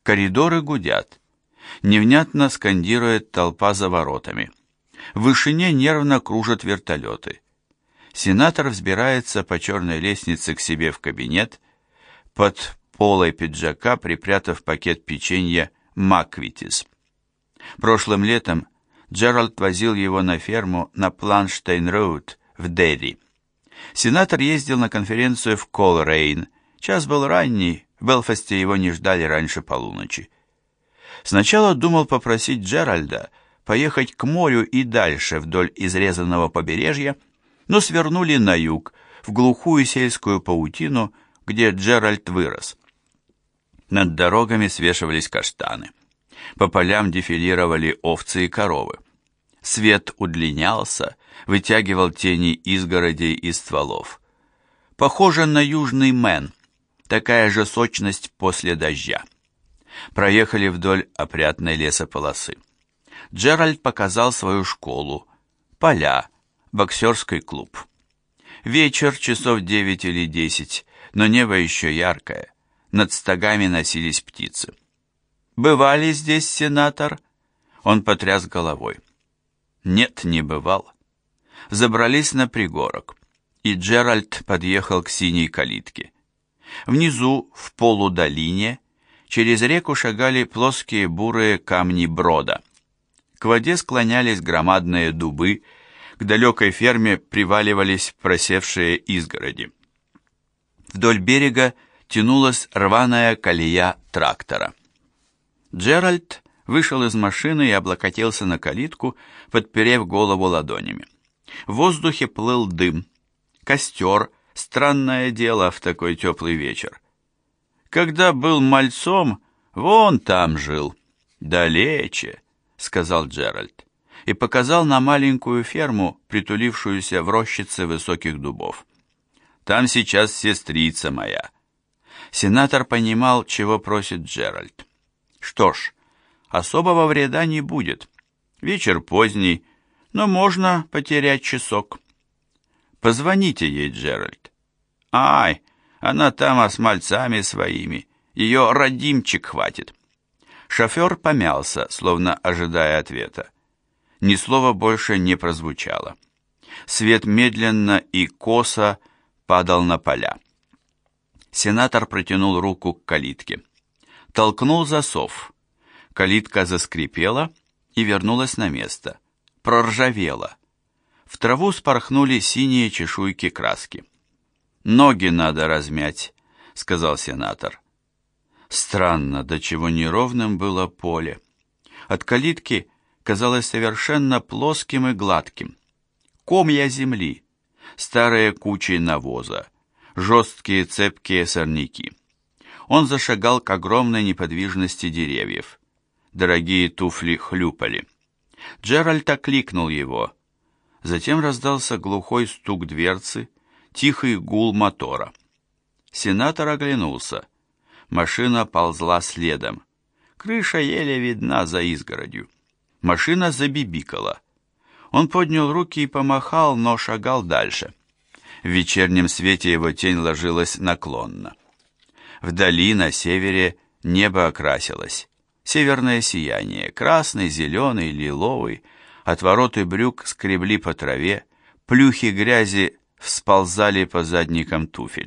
Коридоры гудят. Невнятно скандирует толпа за воротами. В вышине нервно кружат вертолеты. Сенатор взбирается по черной лестнице к себе в кабинет, под полой пиджака припрятав пакет печенья «Маквитис». Прошлым летом Джеральд возил его на ферму на Планштейн-Роуд в Дерри. Сенатор ездил на конференцию в Колрейн. Час был ранний, в Белфасте его не ждали раньше полуночи. Сначала думал попросить Джеральда поехать к морю и дальше вдоль изрезанного побережья, но свернули на юг, в глухую сельскую паутину, где Джеральд вырос. Над дорогами свешивались каштаны. По полям дефилировали овцы и коровы. Свет удлинялся, вытягивал тени изгородей и стволов. Похоже на южный Мэн, такая же сочность после дождя. Проехали вдоль опрятной лесополосы. Джеральд показал свою школу, поля, боксерский клуб. Вечер, часов 9 или 10, но небо еще яркое. Над стогами носились птицы. «Бывали здесь, сенатор?» Он потряс головой. «Нет, не бывал». Забрались на пригорок, и Джеральд подъехал к синей калитке. Внизу, в полудолине, через реку шагали плоские бурые камни брода. К воде склонялись громадные дубы, к далекой ферме приваливались просевшие изгороди. Вдоль берега тянулась рваная колея трактора. Джеральд вышел из машины и облокотился на калитку, подперев голову ладонями. В воздухе плыл дым. Костер — странное дело в такой теплый вечер. Когда был мальцом, вон там жил. Далече, сказал Джеральд, и показал на маленькую ферму, притулившуюся в рощице высоких дубов. Там сейчас сестрица моя. Сенатор понимал, чего просит Джеральд. Что ж, особого вреда не будет. Вечер поздний, но можно потерять часок. Позвоните ей, Джеральд. Ай, она там с мальцами своими. Ее родимчик хватит. Шофер помялся, словно ожидая ответа. Ни слова больше не прозвучало. Свет медленно и косо падал на поля. Сенатор протянул руку к калитке. Толкнул засов. Калитка заскрипела и вернулась на место. Проржавела. В траву спорхнули синие чешуйки краски. «Ноги надо размять», — сказал сенатор. Странно, до чего неровным было поле. От калитки казалось совершенно плоским и гладким. Комья земли, старые кучи навоза, жесткие цепкие сорняки. Он зашагал к огромной неподвижности деревьев. Дорогие туфли хлюпали. Джеральд окликнул его. Затем раздался глухой стук дверцы, тихий гул мотора. Сенатор оглянулся. Машина ползла следом. Крыша еле видна за изгородью. Машина забибикала. Он поднял руки и помахал, но шагал дальше. В вечернем свете его тень ложилась наклонно. Вдали, на севере, небо окрасилось. Северное сияние, красный, зеленый, лиловый, отвороты брюк скребли по траве, плюхи грязи всползали по задникам туфель.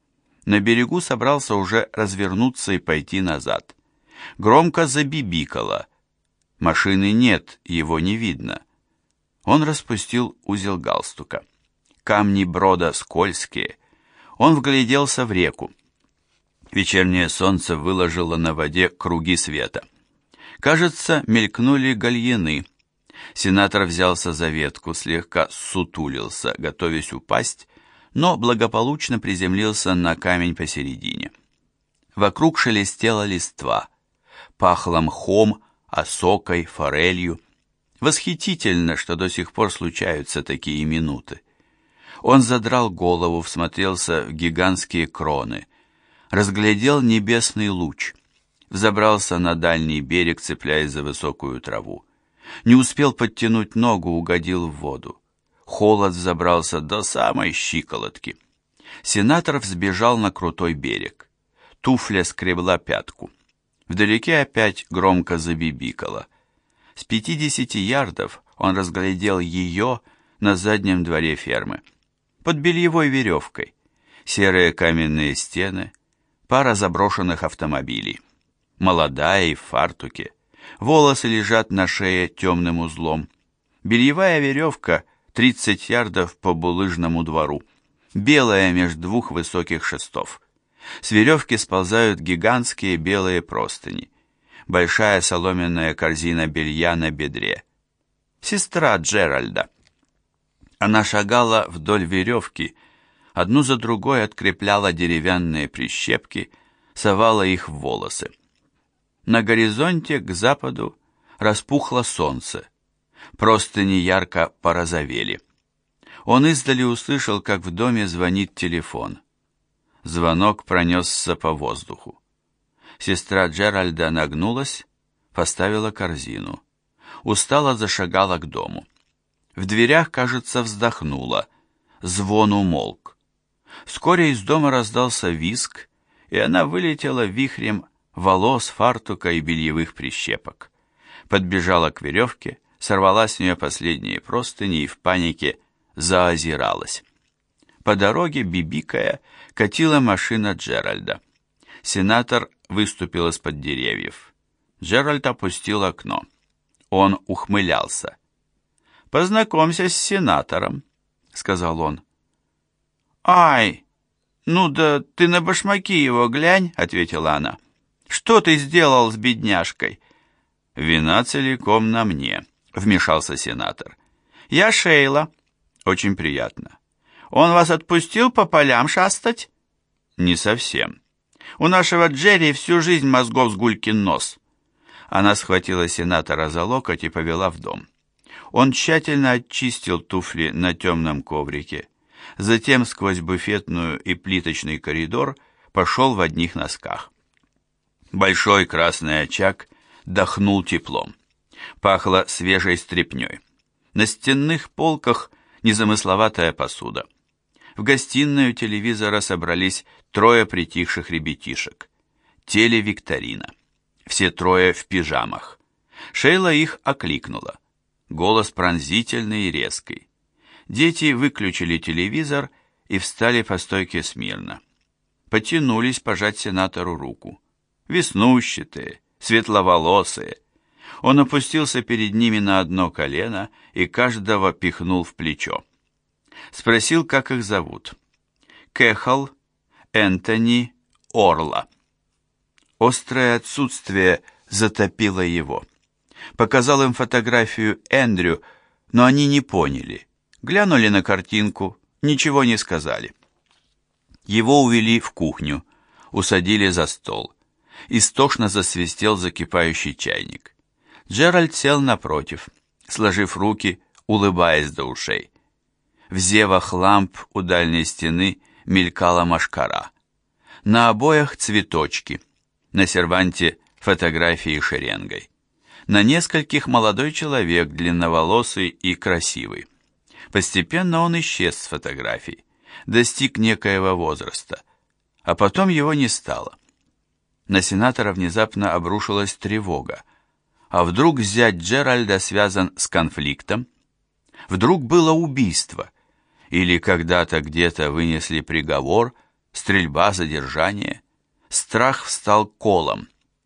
На берегу собрался уже развернуться и пойти назад. Громко забибикало. Машины нет, его не видно. Он распустил узел галстука. Камни брода скользкие. Он вгляделся в реку. Вечернее солнце выложило на воде круги света. Кажется, мелькнули гальяны. Сенатор взялся за ветку, слегка сутулился, готовясь упасть, но благополучно приземлился на камень посередине. Вокруг шелестела листва. Пахло мхом, осокой, форелью. Восхитительно, что до сих пор случаются такие минуты. Он задрал голову, всмотрелся в гигантские кроны, разглядел небесный луч, взобрался на дальний берег, цепляясь за высокую траву. Не успел подтянуть ногу, угодил в воду. Холод взобрался до самой щиколотки. Сенатор взбежал на крутой берег. Туфля скребла пятку. Вдалеке опять громко забибикало. С 50 ярдов он разглядел ее на заднем дворе фермы. Под бельевой веревкой. Серые каменные стены, пара заброшенных автомобилей. Молодая и в фартуке. Волосы лежат на шее темным узлом. Бельевая веревка 30 ярдов по булыжному двору. Белая меж двух высоких шестов. С веревки сползают гигантские белые простыни. Большая соломенная корзина белья на бедре. Сестра Джеральда. Она шагала вдоль веревки, одну за другой открепляла деревянные прищепки, совала их в волосы. На горизонте к западу распухло солнце. Простыни ярко порозовели. Он издали услышал, как в доме звонит телефон. Звонок пронесся по воздуху. Сестра Джеральда нагнулась, поставила корзину. Устало зашагала к дому. В дверях, кажется, вздохнула. Звон умолк. Вскоре из дома раздался визг, и она вылетела вихрем волос, фартука и бельевых прищепок. Подбежала к веревке, сорвала с нее последние простыни и в панике заозиралась. По дороге, бибикая, катила машина Джеральда. Сенатор выступил из-под деревьев. Джеральд опустил окно. Он ухмылялся. «Познакомься с сенатором», — сказал он. «Ай, ну да ты на башмаки его глянь», — ответила она. «Что ты сделал с бедняжкой?» «Вина целиком на мне», — вмешался сенатор. «Я Шейла». «Очень приятно». «Он вас отпустил по полям шастать?» «Не совсем. У нашего Джерри всю жизнь мозгов с гулькин нос». Она схватила сенатора за локоть и повела в дом. Он тщательно очистил туфли на темном коврике, затем сквозь буфетную и плиточный коридор пошел в одних носках. Большой красный очаг дохнул теплом. Пахло свежей стряпней. На стенных полках незамысловатая посуда. В гостиной у телевизора собрались 3 притихших ребятишек. Телевикторина. Все 3 в пижамах. Шейла их окликнула. Голос пронзительный и резкий. Дети выключили телевизор и встали по стойке смирно. Потянулись пожать сенатору руку. Веснущатые, светловолосые. Он опустился перед ними на одно колено и каждого пихнул в плечо. Спросил, как их зовут. Кэхал, Энтони, Орла. Острое отсутствие затопило его. Показал им фотографию Эндрю, но они не поняли. Глянули на картинку, ничего не сказали. Его увели в кухню, усадили за стол. Истошно засвистел закипающий чайник. Джеральд сел напротив, сложив руки, улыбаясь до ушей. В зевах ламп у дальней стены мелькала мошкара. На обоях цветочки, на серванте фотографии шеренгой. На нескольких молодой человек, длинноволосый и красивый. Постепенно он исчез с фотографий, достиг некоего возраста, а потом его не стало. На сенатора внезапно обрушилась тревога. А вдруг зять Джеральда связан с конфликтом? Вдруг было убийство? Или когда-то где-то вынесли приговор, стрельба, задержание? Страх встал колом.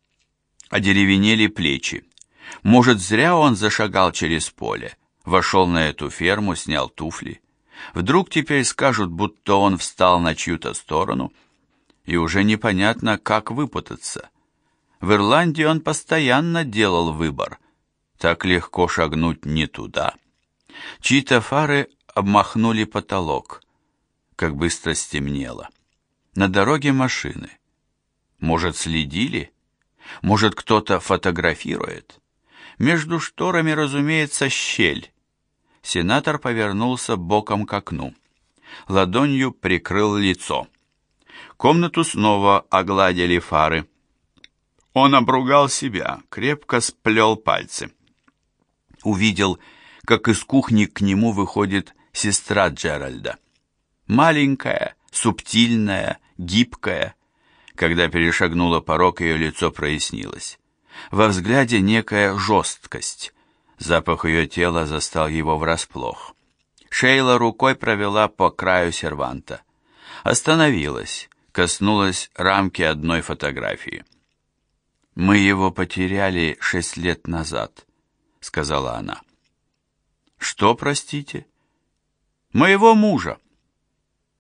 Одеревенели плечи. Может, зря он зашагал через поле, вошел на эту ферму, снял туфли. Вдруг теперь скажут, будто он встал на чью-то сторону, и уже непонятно, как выпутаться. В Ирландии он постоянно делал выбор. Так легко шагнуть не туда. Чьи-то фары обмахнули потолок. Как быстро стемнело. На дороге машины. Может, следили? Может, кто-то фотографирует? Между шторами, разумеется, щель. Сенатор повернулся боком к окну. Ладонью прикрыл лицо. Комнату снова огладили фары. Он обругал себя, крепко сплел пальцы. Увидел, как из кухни к нему выходит сестра Джеральда. Маленькая, субтильная, гибкая. Когда перешагнула порог, ее лицо прояснилось. Во взгляде некая жесткость. Запах ее тела застал его врасплох. Шейла рукой провела по краю серванта. Остановилась, коснулась рамки одной фотографии. «Мы его потеряли 6 лет назад», — сказала она. «Что, простите?» «Моего мужа.